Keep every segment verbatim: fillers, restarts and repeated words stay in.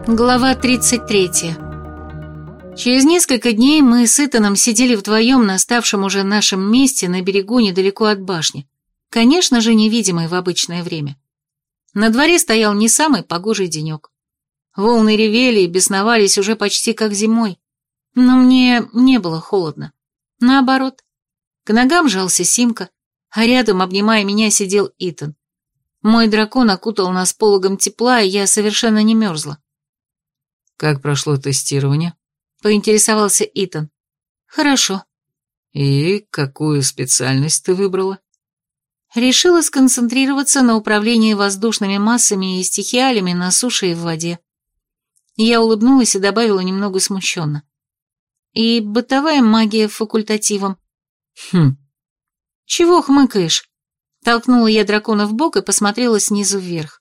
Глава тридцать третья. Через несколько дней мы с Итаном сидели вдвоем на ставшем уже нашем месте на берегу недалеко от башни, конечно же, невидимой в обычное время. На дворе стоял не самый погожий денек. Волны ревели и бесновались уже почти как зимой, но мне не было холодно. Наоборот, к ногам жался Симка, а рядом, обнимая меня, сидел Итан. Мой дракон окутал нас пологом тепла, и я совершенно не мерзла. «Как прошло тестирование?» — поинтересовался Итан. «Хорошо». «И какую специальность ты выбрала?» Решила сконцентрироваться на управлении воздушными массами и стихиалями на суше и в воде. Я улыбнулась и добавила немного смущенно. «И бытовая магия факультативом». «Хм». «Чего хмыкаешь?» Толкнула я дракона в бок и посмотрела снизу вверх.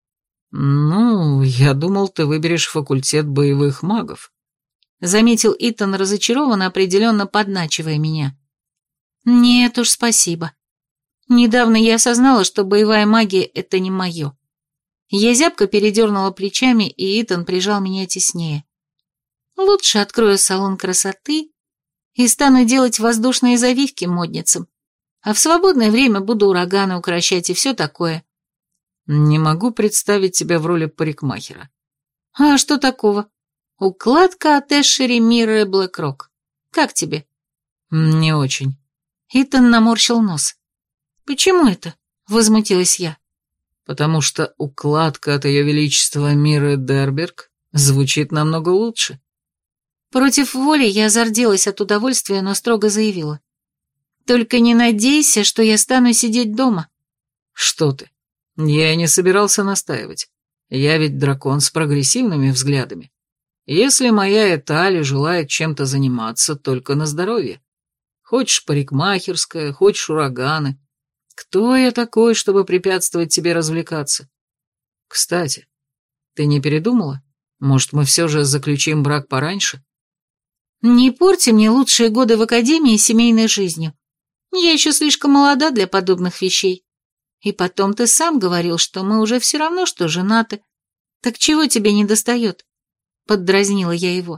«Ну, я думал, ты выберешь факультет боевых магов», — заметил Итан разочарованно, определенно подначивая меня. «Нет уж, спасибо. Недавно я осознала, что боевая магия — это не мое». Я зябко передернула плечами, и Итан прижал меня теснее. «Лучше открою салон красоты и стану делать воздушные завивки модницам, а в свободное время буду ураганы укрощать и все такое». «Не могу представить тебя в роли парикмахера». «А что такого? Укладка от Эшери Мирры Блэкрок. Как тебе?» «Не очень». Итан наморщил нос. «Почему это?» — возмутилась я. «Потому что укладка от Ее Величества Мирры Дерберг звучит намного лучше». Против воли я зарделась от удовольствия, но строго заявила. «Только не надейся, что я стану сидеть дома». «Что ты? Я и не собирался настаивать. Я ведь дракон с прогрессивными взглядами. Если моя Этали желает чем-то заниматься, только на здоровье. Хочешь парикмахерская, хочешь ураганы. Кто я такой, чтобы препятствовать тебе развлекаться? Кстати, ты не передумала? Может, мы все же заключим брак пораньше?» «Не порти мне лучшие годы в академии семейной жизнью. Я еще слишком молода для подобных вещей. И потом ты сам говорил, что мы уже все равно, что женаты. Так чего тебе не достает?» Поддразнила я его.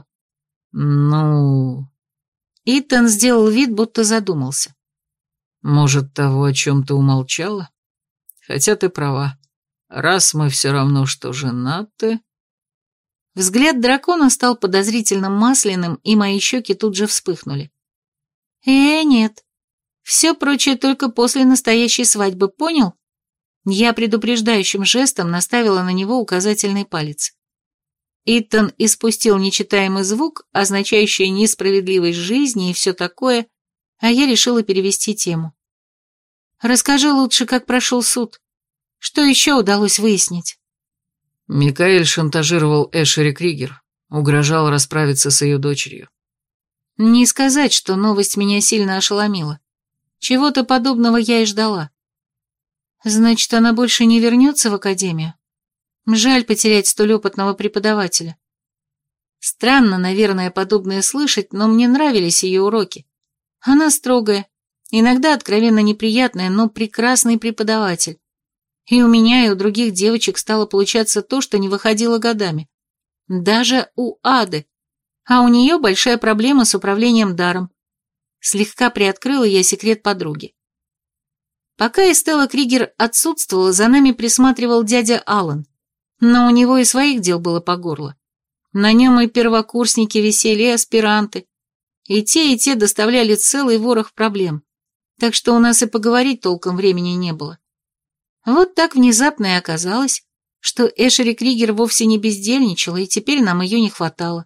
«Ну...» Итан сделал вид, будто задумался. «Может, того, о чем ты умолчала? Хотя ты права. Раз мы все равно, что женаты...» Взгляд дракона стал подозрительно масляным, и мои щеки тут же вспыхнули. «Э, нет. Все прочее только после настоящей свадьбы, понял?» Я предупреждающим жестом наставила на него указательный палец. Итан испустил нечитаемый звук, означающий несправедливость жизни и все такое, а я решила перевести тему. «Расскажи лучше, как прошел суд. Что еще удалось выяснить?» Микаэль шантажировал Эшери Кригер, угрожал расправиться с ее дочерью. Не сказать, что новость меня сильно ошеломила. Чего-то подобного я и ждала. Значит, она больше не вернется в академию? Жаль потерять столь опытного преподавателя. Странно, наверное, подобное слышать, но мне нравились ее уроки. Она строгая, иногда откровенно неприятная, но прекрасный преподаватель. И у меня, и у других девочек стало получаться то, что не выходило годами. Даже у Ады. А у нее большая проблема с управлением даром. Слегка приоткрыла я секрет подруги. Пока Эстелла Кригер отсутствовала, за нами присматривал дядя Аллан. Но у него и своих дел было по горло. На нем и первокурсники висели, и аспиранты. И те, и те доставляли целый ворох проблем. Так что у нас и поговорить толком времени не было. Вот так внезапно и оказалось, что Эшери Кригер вовсе не бездельничала, и теперь нам ее не хватало.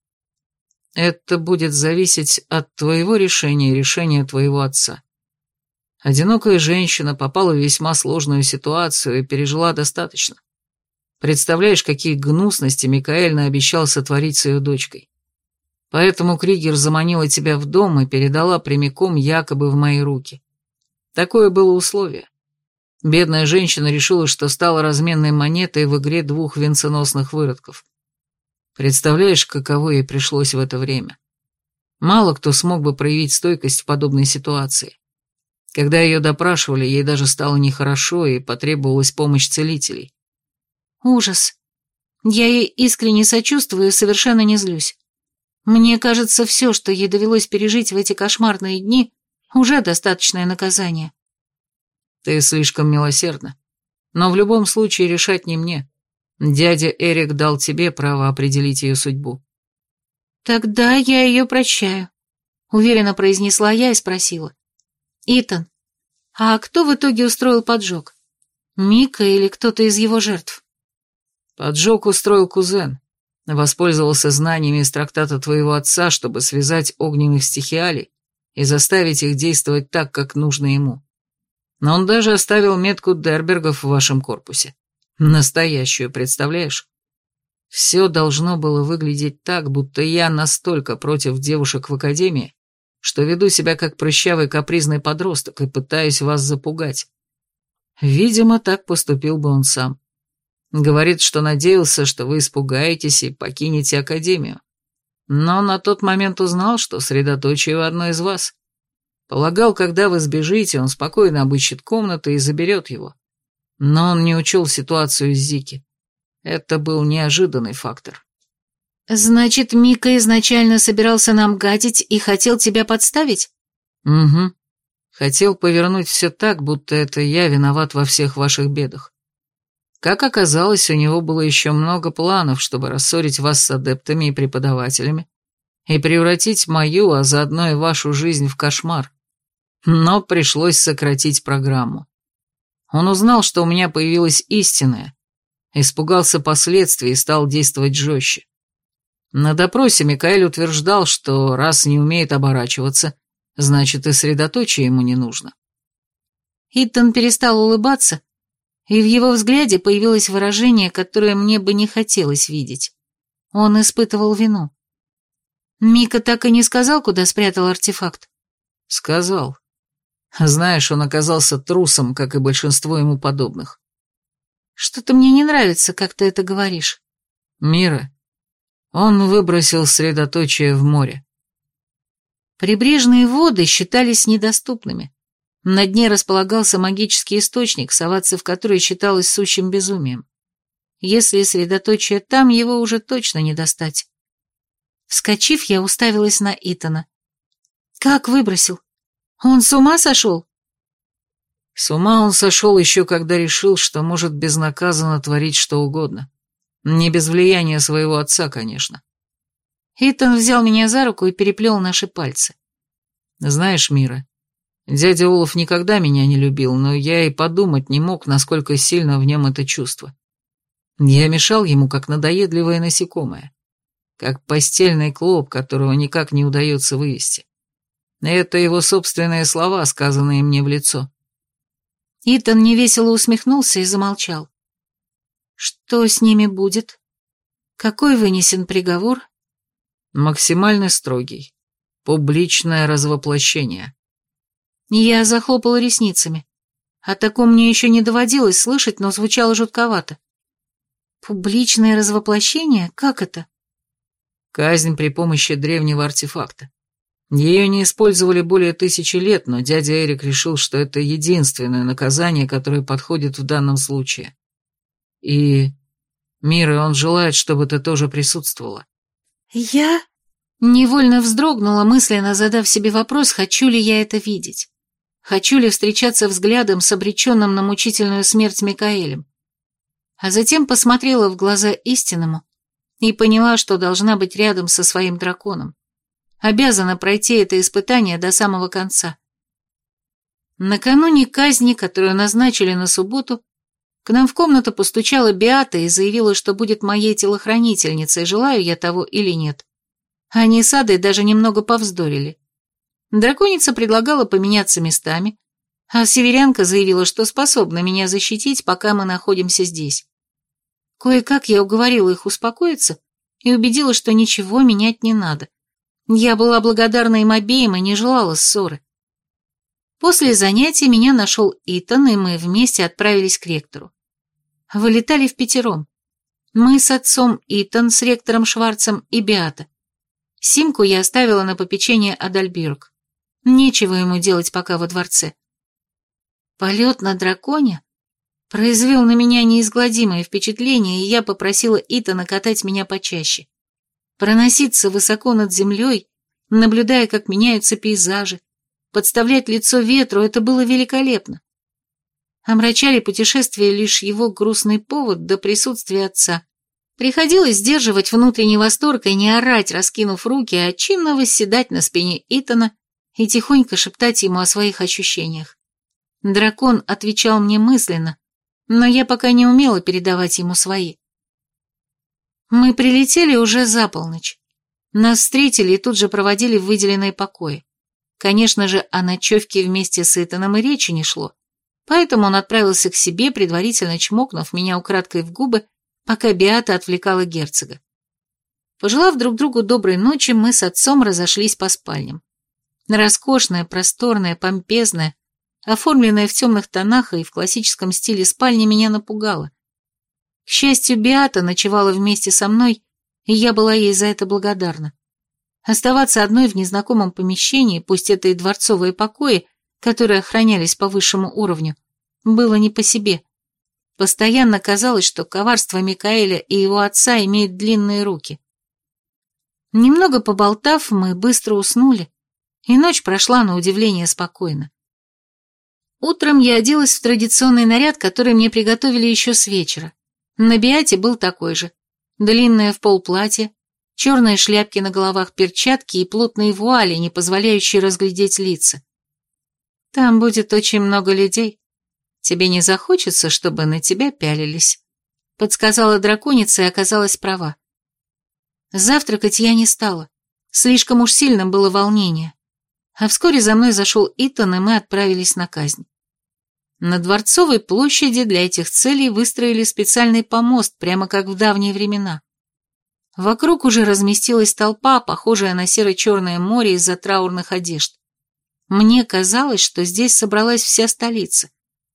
«Это будет зависеть от твоего решения и решения твоего отца. Одинокая женщина попала в весьма сложную ситуацию и пережила достаточно. Представляешь, какие гнусности Микаэль наобещал сотворить с ее дочкой. Поэтому Кригер заманила тебя в дом и передала прямиком якобы в мои руки. Такое было условие. Бедная женщина решила, что стала разменной монетой в игре двух венценосных выродков. Представляешь, каково ей пришлось в это время? Мало кто смог бы проявить стойкость в подобной ситуации. Когда ее допрашивали, ей даже стало нехорошо и потребовалась помощь целителей. Ужас. Я ей искренне сочувствую и совершенно не злюсь. Мне кажется, все, что ей довелось пережить в эти кошмарные дни, уже достаточное наказание. Ты слишком милосердна. Но в любом случае решать не мне. Дядя Эрик дал тебе право определить ее судьбу. Тогда я ее прощаю, уверенно произнесла я и спросила. Итан, а кто в итоге устроил поджог? Мика или кто-то из его жертв? Поджог устроил кузен. Воспользовался знаниями из трактата твоего отца, чтобы связать огненных стихиалий и заставить их действовать так, как нужно ему. Но он даже оставил метку Дербергов в вашем корпусе. Настоящую, представляешь? Все должно было выглядеть так, будто я настолько против девушек в академии, что веду себя как прыщавый капризный подросток и пытаюсь вас запугать. Видимо, так поступил бы он сам. Говорит, что надеялся, что вы испугаетесь и покинете академию. Но на тот момент узнал, что средоточие у одной из вас. Полагал, когда вы сбежите, он спокойно обыщет комнаты и заберет его. Но он не учел ситуацию с Зики. Это был неожиданный фактор. Значит, Мика изначально собирался нам гадить и хотел тебя подставить? Угу. Хотел повернуть все так, будто это я виноват во всех ваших бедах. Как оказалось, у него было еще много планов, чтобы рассорить вас с адептами и преподавателями и превратить мою, а заодно и вашу жизнь в кошмар. Но пришлось сократить программу. Он узнал, что у меня появилась истинная, испугался последствий и стал действовать жестче. На допросе Микаэль утверждал, что раз не умеет оборачиваться, значит и средоточие ему не нужно. Итан перестал улыбаться, и в его взгляде появилось выражение, которое мне бы не хотелось видеть. Он испытывал вину. Мика так и не сказал, куда спрятал артефакт? Сказал. Знаешь, он оказался трусом, как и большинство ему подобных. Что-то мне не нравится, как ты это говоришь. Мира, он выбросил средоточие в море. Прибрежные воды считались недоступными. На дне располагался магический источник, соваться в который считалось сущим безумием. Если средоточие там, его уже точно не достать. Вскочив, я уставилась на Итана. Как выбросил? Он с ума сошел? С ума он сошел еще, когда решил, что может безнаказанно творить что угодно. Не без влияния своего отца, конечно. Итан взял меня за руку и переплел наши пальцы. Знаешь, Мира, дядя Олаф никогда меня не любил, но я и подумать не мог, насколько сильно в нем это чувство. Я мешал ему, как надоедливое насекомое, как постельный клоп, которого никак не удается вывести. Это его собственные слова, сказанные мне в лицо. Итан невесело усмехнулся и замолчал. Что с ними будет? Какой вынесен приговор? Максимально строгий. Публичное развоплощение. Я захлопала ресницами. О таком мне еще не доводилось слышать, но звучало жутковато. Публичное развоплощение? Как это? Казнь при помощи древнего артефакта. Ее не использовали более тысячи лет, но дядя Эрик решил, что это единственное наказание, которое подходит в данном случае. И, Мира, он желает, чтобы ты тоже присутствовала. Я? Невольно вздрогнула, мысленно задав себе вопрос, хочу ли я это видеть. Хочу ли встречаться взглядом с обреченным на мучительную смерть Микаэлем. А затем посмотрела в глаза истинному и поняла, что должна быть рядом со своим драконом. Обязана пройти это испытание до самого конца. Накануне казни, которую назначили на субботу, к нам в комнату постучала Беата и заявила, что будет моей телохранительницей, желаю я того или нет. Они с Адой даже немного повздорили. Драконица предлагала поменяться местами, а северянка заявила, что способна меня защитить, пока мы находимся здесь. Кое-как я уговорила их успокоиться и убедила, что ничего менять не надо. Я была благодарна им обеим и не желала ссоры. После занятий меня нашел Итан, и мы вместе отправились к ректору. Вылетали впятером. Мы с отцом Итан, с ректором Шварцем и Беата. Симку я оставила на попечение Адальберг. Нечего ему делать пока во дворце. Полет на драконе? произвел на меня неизгладимое впечатление, и я попросила Итана катать меня почаще. Проноситься высоко над землей, наблюдая, как меняются пейзажи, подставлять лицо ветру — это было великолепно. Омрачали путешествие лишь его грустный повод до присутствия отца. Приходилось сдерживать внутренний восторг и не орать, раскинув руки, а чинно восседать на спине Итана и тихонько шептать ему о своих ощущениях. Дракон отвечал мне мысленно, но я пока не умела передавать ему свои. Мы прилетели уже за полночь. Нас встретили и тут же проводили в выделенные покои. Конечно же, о ночевке вместе с Итаном и речи не шло, поэтому он отправился к себе, предварительно чмокнув меня украдкой в губы, пока Беата отвлекала герцога. Пожелав друг другу доброй ночи, мы с отцом разошлись по спальням. Роскошная, просторная, помпезная, оформленная в темных тонах и в классическом стиле спальня меня напугала. К счастью, Беата ночевала вместе со мной, и я была ей за это благодарна. Оставаться одной в незнакомом помещении, пусть это и дворцовые покои, которые охранялись по высшему уровню, было не по себе. Постоянно казалось, что коварство Микаэля и его отца имеют длинные руки. Немного поболтав, мы быстро уснули, и ночь прошла на удивление спокойно. Утром я оделась в традиционный наряд, который мне приготовили еще с вечера. На Беате был такой же. Длинное в пол платье, черные шляпки на головах, перчатки и плотные вуали, не позволяющие разглядеть лица. Там будет очень много людей. Тебе не захочется, чтобы на тебя пялились? Подсказала драконица и оказалась права. Завтракать я не стала. Слишком уж сильным было волнение. А вскоре за мной зашел Итан, и мы отправились на казнь. На Дворцовой площади для этих целей выстроили специальный помост, прямо как в давние времена. Вокруг уже разместилась толпа, похожая на серо-черное море из-за траурных одежд. Мне казалось, что здесь собралась вся столица.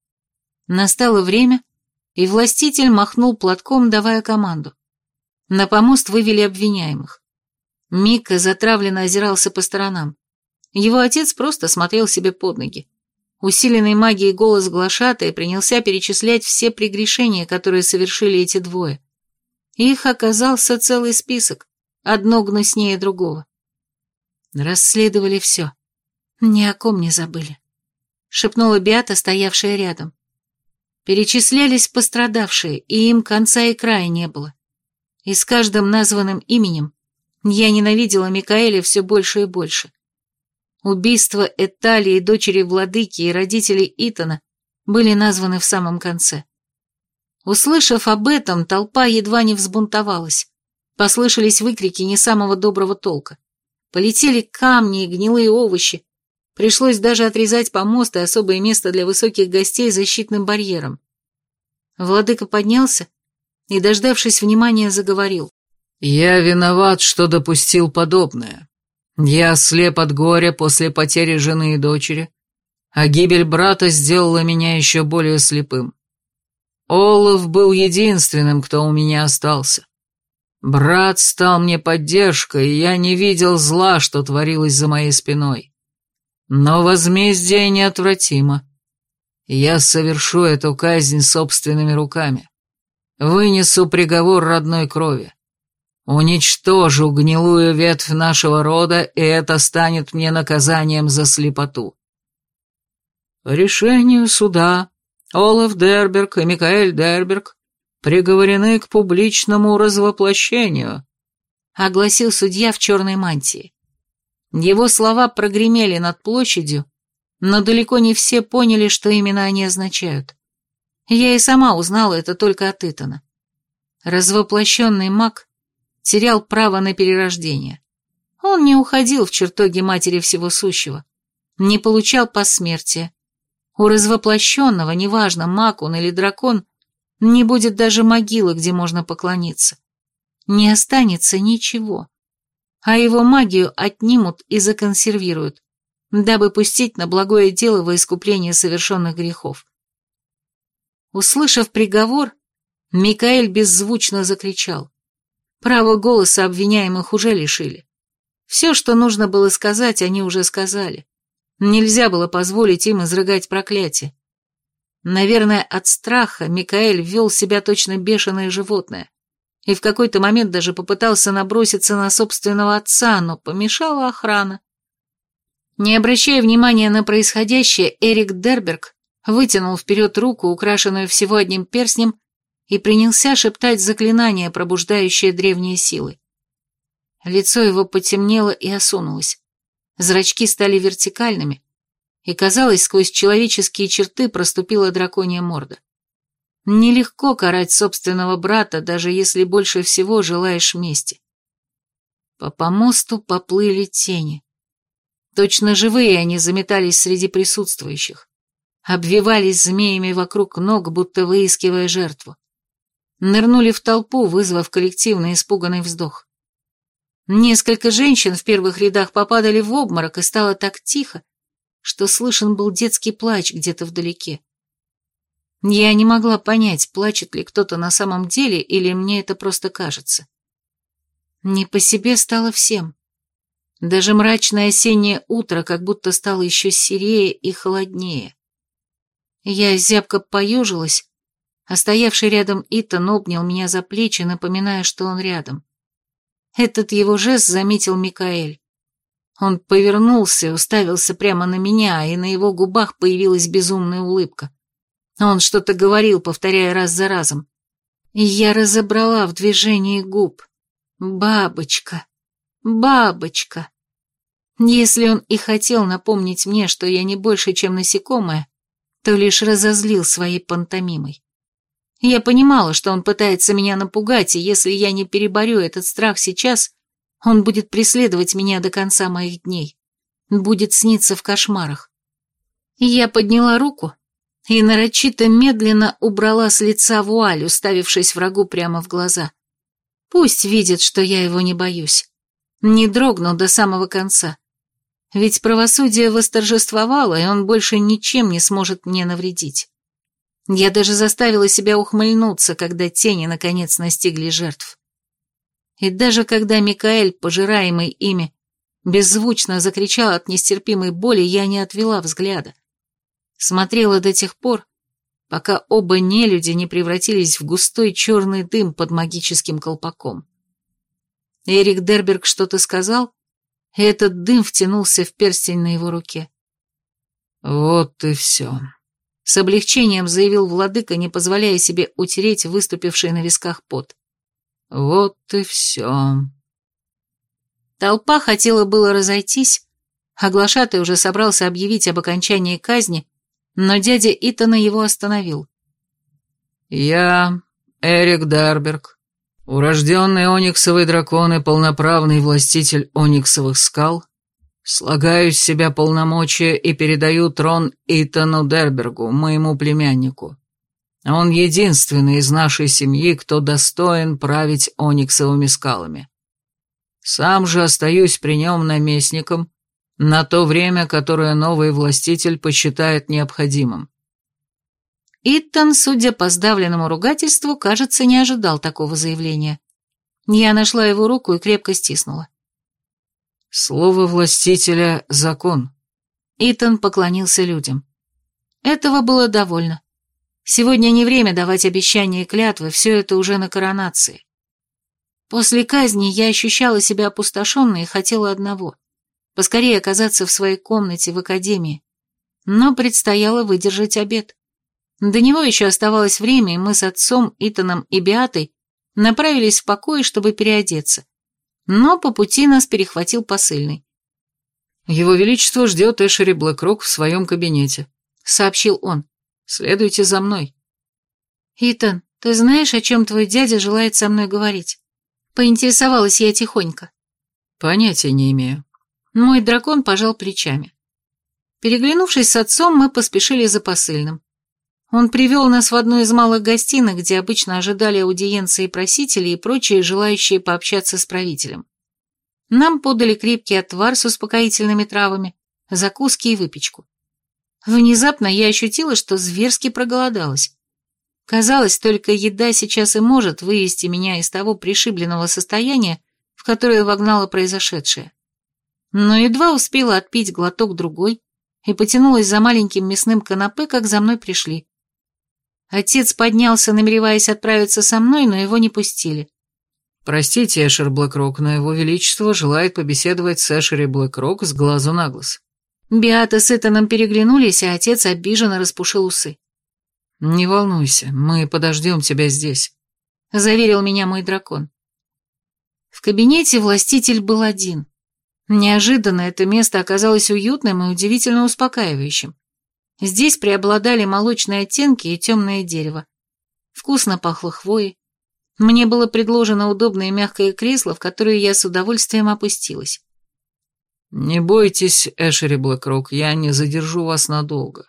Настало время, и властитель махнул платком, давая команду. На помост вывели обвиняемых. Мика затравленно озирался по сторонам. Его отец просто смотрел себе под ноги. Усиленный магией голос глашатая принялся перечислять все прегрешения, которые совершили эти двое. Их оказался целый список, одно гнуснее другого. Расследовали все. Ни о ком не забыли, шепнула Беата, стоявшая рядом. Перечислялись пострадавшие, и им конца и края не было. И с каждым названным именем я ненавидела Микаэля все больше и больше. Убийства Эталии, дочери владыки, и родителей Итана были названы в самом конце. Услышав об этом, толпа едва не взбунтовалась. Послышались выкрики не самого доброго толка. Полетели камни и гнилые овощи. Пришлось даже отрезать помост и особое место для высоких гостей защитным барьером. Владыка поднялся и, дождавшись внимания, заговорил. «Я виноват, что допустил подобное. Я слеп от горя после потери жены и дочери, а гибель брата сделала меня еще более слепым. Олаф был единственным, кто у меня остался. Брат стал мне поддержкой, и я не видел зла, что творилось за моей спиной. Но возмездие неотвратимо. Я совершу эту казнь собственными руками. Вынесу приговор родной крови. Уничтожу гнилую ветвь нашего рода, и это станет мне наказанием за слепоту. По решению суда Олаф Дерберг и Микаэль Дерберг приговорены к публичному развоплощению, огласил судья в черной мантии. Его слова прогремели над площадью, но далеко не все поняли, что именно они означают. Я и сама узнала это только от Итана. Развоплощенный маг терял право на перерождение. Он не уходил в чертоги матери всего сущего, не получал посмертия. У развоплощенного, неважно, маг он или дракон, не будет даже могилы, где можно поклониться. Не останется ничего, а его магию отнимут и законсервируют, дабы пустить на благое дело во искупление совершенных грехов. Услышав приговор, Микаэль беззвучно закричал. Право голоса обвиняемых уже лишили. Все, что нужно было сказать, они уже сказали. Нельзя было позволить им изрыгать проклятие. Наверное, от страха Микаэль вел себя точно бешеное животное, и в какой-то момент даже попытался наброситься на собственного отца, но помешала охрана. Не обращая внимания на происходящее, Эрик Дерберг вытянул вперед руку, украшенную всего одним перстнем, и принялся шептать заклинание, пробуждающее древние силы. Лицо его потемнело и осунулось. Зрачки стали вертикальными, и, казалось, сквозь человеческие черты проступила драконья морда. Нелегко карать собственного брата, даже если больше всего желаешь мести. По помосту поплыли тени. Точно живые они заметались среди присутствующих. Обвивались змеями вокруг ног, будто выискивая жертву. Нырнули в толпу, вызвав коллективный испуганный вздох. Несколько женщин в первых рядах попадали в обморок, и стало так тихо, что слышен был детский плач где-то вдалеке. Я не могла понять, плачет ли кто-то на самом деле, или мне это просто кажется. Не по себе стало всем. Даже мрачное осеннее утро как будто стало еще серее и холоднее. Я зябко поежилась, а стоявший рядом Итан обнял меня за плечи, напоминая, что он рядом. Этот его жест заметил Микаэль. Он повернулся и уставился прямо на меня, и на его губах появилась безумная улыбка. Он что-то говорил, повторяя раз за разом. И я разобрала в движении губ. «Бабочка, бабочка». Если он и хотел напомнить мне, что я не больше, чем насекомое, то лишь разозлил своей пантомимой. Я понимала, что он пытается меня напугать, и если я не переборю этот страх сейчас, он будет преследовать меня до конца моих дней, будет сниться в кошмарах. Я подняла руку и нарочито медленно убрала с лица вуаль, уставившись врагу прямо в глаза. Пусть видит, что я его не боюсь. Не дрогну до самого конца. Ведь правосудие восторжествовало, и он больше ничем не сможет мне навредить. Я даже заставила себя ухмыльнуться, когда тени наконец настигли жертв. И даже когда Микаэль, пожираемый ими, беззвучно закричал от нестерпимой боли, я не отвела взгляда. Смотрела до тех пор, пока оба нелюди не превратились в густой черный дым под магическим колпаком. Эрик Дерберг что-то сказал, и этот дым втянулся в перстень на его руке. «Вот и все», — с облегчением заявил владыка, не позволяя себе утереть выступивший на висках пот. «Вот и все». Толпа хотела было разойтись, а глашатай уже собрался объявить об окончании казни, но дядя Итана его остановил. «Я, Эрик Дерберг, урожденный ониксовый дракон и полноправный властитель ониксовых скал, слагаю с себя полномочия и передаю трон Итану Дербергу, моему племяннику. Он единственный из нашей семьи, кто достоин править ониксовыми скалами. Сам же остаюсь при нем наместником на то время, которое новый властитель посчитает необходимым». Итан, судя по сдавленному ругательству, кажется, не ожидал такого заявления. Я нашла его руку и крепко стиснула. «Слово властителя — закон». Итан поклонился людям. Этого было довольно. Сегодня не время давать обещания и клятвы, все это уже на коронации. После казни я ощущала себя опустошенной и хотела одного — поскорее оказаться в своей комнате в академии. Но предстояло выдержать обед. До него еще оставалось время, и мы с отцом, Итаном и Беатой направились в покой, чтобы переодеться. Но по пути нас перехватил посыльный. «Его Величество ждет Эшери Блэкрок в своем кабинете», — сообщил он. «Следуйте за мной». «Итан, ты знаешь, о чем твой дядя желает со мной говорить?» Поинтересовалась я тихонько. «Понятия не имею». Мой дракон пожал плечами. Переглянувшись с отцом, мы поспешили за посыльным. Он привел нас в одну из малых гостиных, где обычно ожидали аудиенции просители и прочие, желающие пообщаться с правителем. Нам подали крепкий отвар с успокоительными травами, закуски и выпечку. Внезапно я ощутила, что зверски проголодалась. Казалось, только еда сейчас и может вывести меня из того пришибленного состояния, в которое вогнало произошедшее. Но едва успела отпить глоток другой и потянулась за маленьким мясным канапе, как за мной пришли. Отец поднялся, намереваясь отправиться со мной, но его не пустили. «Простите, Эшер Блэкрок, но его величество желает побеседовать с Эшери Блэкрок с глазу на глаз». Беата с Итаном переглянулись, а отец обиженно распушил усы. «Не волнуйся, мы подождем тебя здесь», — заверил меня мой дракон. В кабинете властитель был один. Неожиданно это место оказалось уютным и удивительно успокаивающим. Здесь преобладали молочные оттенки и темное дерево. Вкусно пахло хвоей. Мне было предложено удобное и мягкое кресло, в которое я с удовольствием опустилась. «Не бойтесь, Эшери Блэкрок, я не задержу вас надолго.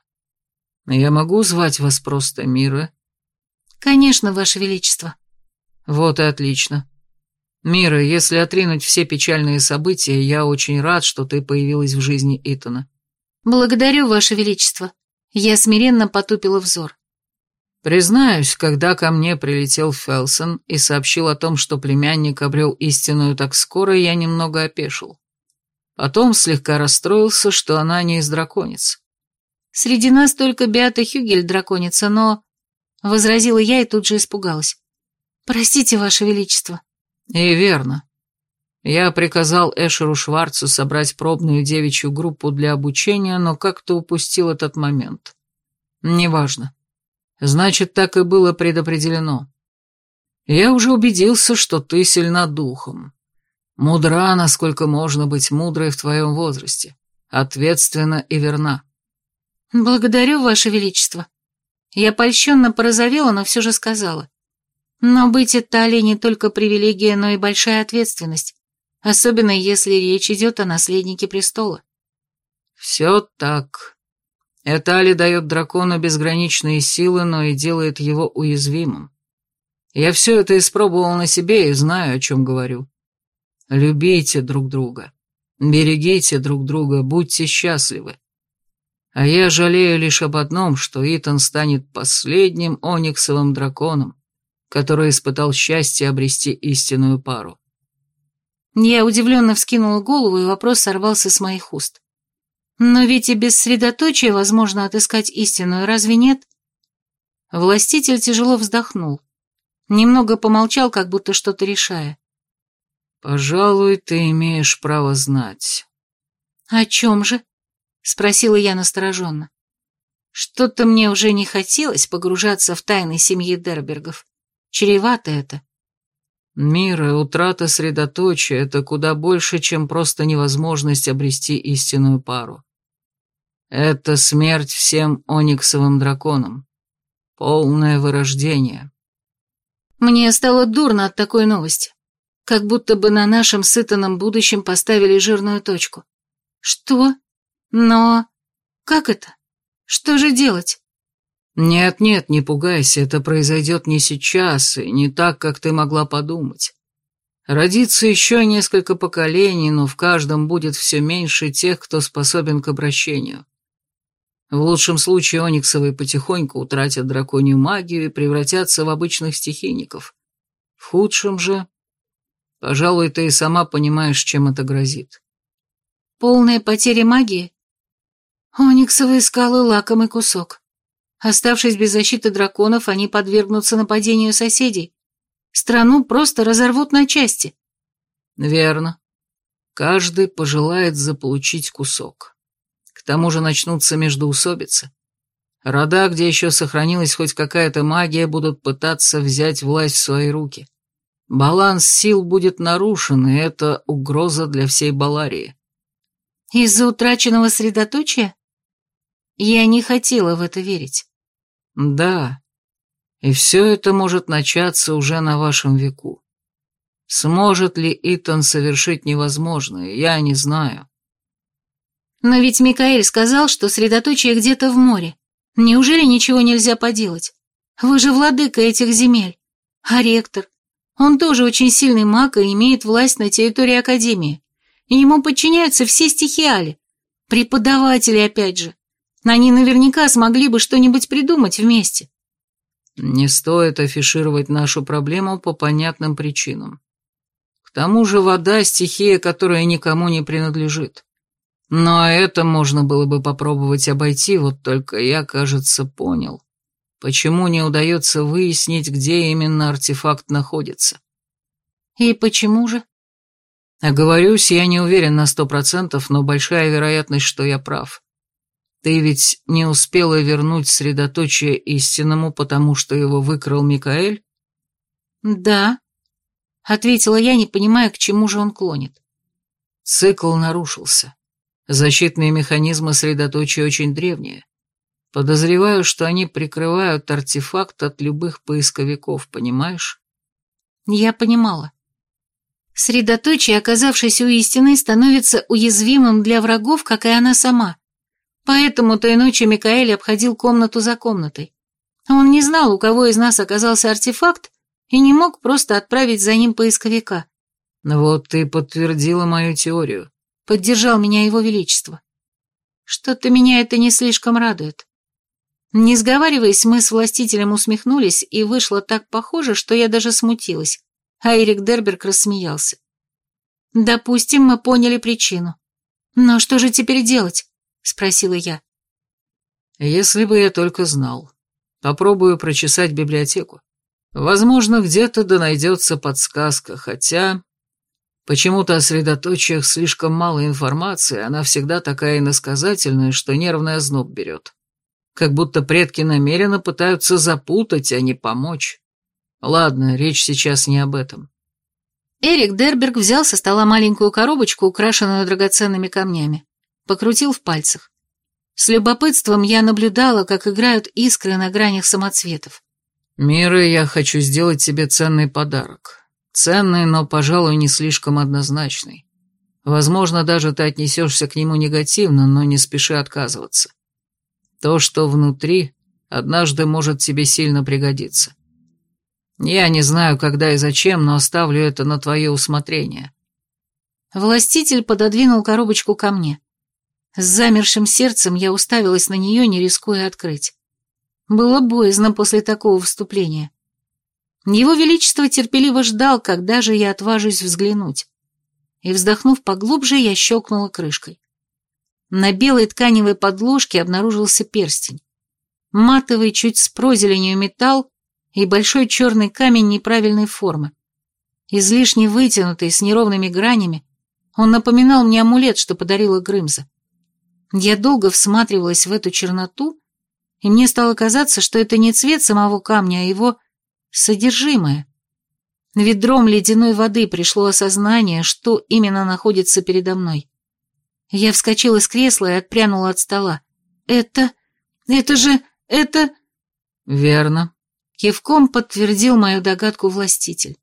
Я могу звать вас просто Мира?» «Конечно, Ваше Величество». «Вот и отлично. Мира, если отринуть все печальные события, я очень рад, что ты появилась в жизни Итана». «Благодарю, Ваше Величество». Я смиренно потупила взор. «Признаюсь, когда ко мне прилетел Фелсон и сообщил о том, что племянник обрел истинную так скоро, я немного опешил. Потом слегка расстроился, что она не из драконец». «Среди нас только Беата Хюгель драконица, но...» Возразила я и тут же испугалась. «Простите, Ваше Величество». «И верно. Я приказал Эшеру Шварцу собрать пробную девичью группу для обучения, но как-то упустил этот момент. Неважно. Значит, так и было предопределено. Я уже убедился, что ты сильна духом. Мудра, насколько можно быть мудрой в твоем возрасте. Ответственна и верна». «Благодарю, Ваше Величество». Я польщенно порозовела, но все же сказала. «Но быть Эталией не только привилегия, но и большая ответственность, особенно если речь идет о наследнике престола». «Все так. Этали дает дракону безграничные силы, но и делает его уязвимым. Я все это испробовал на себе и знаю, о чем говорю. Любите друг друга, берегите друг друга, будьте счастливы. А я жалею лишь об одном, что Итан станет последним ониксовым драконом, который испытал счастье обрести истинную пару». Я удивленно вскинула голову, и вопрос сорвался с моих уст. «Но ведь и без средоточия возможно отыскать истинную, разве нет?» Властитель тяжело вздохнул. Немного помолчал, как будто что-то решая. «Пожалуй, ты имеешь право знать». «О чем же?» — спросила я настороженно. Что-то мне уже не хотелось погружаться в тайны семьи Дербергов. Чревато это. «Мира, утрата средоточия — это куда больше, чем просто невозможность обрести истинную пару. Это смерть всем ониксовым драконам. Полное вырождение». Мне стало дурно от такой новости. Как будто бы на нашем сытанном будущем поставили жирную точку. Что? Но... Как это? Что же делать? «Нет-нет, не пугайся, это произойдет не сейчас и не так, как ты могла подумать. Родится еще несколько поколений, но в каждом будет все меньше тех, кто способен к обращению. В лучшем случае ониксовые потихоньку утратят драконью магию и превратятся в обычных стихийников. В худшем же... Пожалуй, ты и сама понимаешь, чем это грозит». «Полная потеря магии? Ониксовые скалы — лакомый кусок. Оставшись без защиты драконов, они подвергнутся нападению соседей. Страну просто разорвут на части». «Верно. Каждый пожелает заполучить кусок. К тому же начнутся междоусобицы. Рода, где еще сохранилась хоть какая-то магия, будут пытаться взять власть в свои руки. Баланс сил будет нарушен, и это угроза для всей Баларии». «Из-за утраченного средоточия?» Я не хотела в это верить. «Да, и все это может начаться уже на вашем веку. Сможет ли Итан совершить невозможное, я не знаю». «Но ведь Микаэль сказал, что средоточие где-то в море. Неужели ничего нельзя поделать? Вы же владыка этих земель. А ректор? Он тоже очень сильный маг и имеет власть на территории Академии. И ему подчиняются все стихиали. Преподаватели опять же. Они наверняка смогли бы что-нибудь придумать вместе». «Не стоит афишировать нашу проблему по понятным причинам. К тому же вода – стихия, которая никому не принадлежит. Но это можно было бы попробовать обойти, вот только я, кажется, понял, почему не удается выяснить, где именно артефакт находится. И почему же? Оговорюсь, я не уверен на сто процентов, но большая вероятность, что я прав. Ты ведь не успела вернуть средоточие истинному, потому что его выкрал Микаэль? Да, ответила я, не понимая, к чему же он клонит. Цикл нарушился. Защитные механизмы средоточия очень древние. Подозреваю, что они прикрывают артефакт от любых поисковиков, понимаешь? Я понимала. Средоточие, оказавшись у истины, становится уязвимым для врагов, как и она сама. Поэтому той ночью Микаэль обходил комнату за комнатой. Он не знал, у кого из нас оказался артефакт, и не мог просто отправить за ним поисковика. Вот ты подтвердила мою теорию. Поддержал меня его величество. Что-то меня это не слишком радует. Не сговариваясь, мы с властителем усмехнулись, и вышло так похоже, что я даже смутилась, а Эрик Дерберг рассмеялся. Допустим, мы поняли причину. Но что же теперь делать? Спросила я. Если бы я только знал. Попробую прочесать библиотеку. Возможно, где-то да найдется подсказка, хотя... Почему-то о средоточиях слишком мало информации, она всегда такая иносказательная, что нервный озноб берет. Как будто предки намеренно пытаются запутать, а не помочь. Ладно, речь сейчас не об этом. Эрик Дерберг взял со стола маленькую коробочку, украшенную драгоценными камнями. Покрутил в пальцах. С любопытством я наблюдала, как играют искры на гранях самоцветов. «Мира, я хочу сделать тебе ценный подарок. Ценный, но, пожалуй, не слишком однозначный. Возможно, даже ты отнесешься к нему негативно, но не спеши отказываться. То, что внутри, однажды может тебе сильно пригодиться. Я не знаю, когда и зачем, но оставлю это на твое усмотрение». Властитель пододвинул коробочку ко мне. С замершим сердцем я уставилась на нее, не рискуя открыть. Было боязно после такого вступления. Его Величество терпеливо ждал, когда же я отважусь взглянуть. И, вздохнув поглубже, я щелкнула крышкой. На белой тканевой подложке обнаружился перстень. Матовый, чуть с прозеленью металл и большой черный камень неправильной формы. Излишне вытянутый, с неровными гранями, он напоминал мне амулет, что подарила Грымза. Я долго всматривалась в эту черноту, и мне стало казаться, что это не цвет самого камня, а его содержимое. Ведром ледяной воды пришло осознание, что именно находится передо мной. Я вскочила с кресла и отпрянула от стола. «Это... это же... это...» «Верно», — кивком подтвердил мою догадку властитель.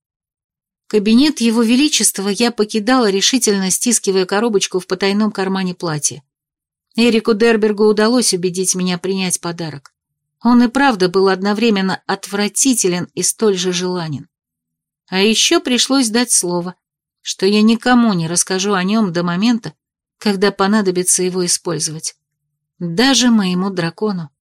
Кабинет Его Величества я покидала, решительно стискивая коробочку в потайном кармане платья. Эрику Дербергу удалось убедить меня принять подарок. Он и правда был одновременно отвратителен и столь же желанен. А еще пришлось дать слово, что я никому не расскажу о нем до момента, когда понадобится его использовать. Даже моему дракону.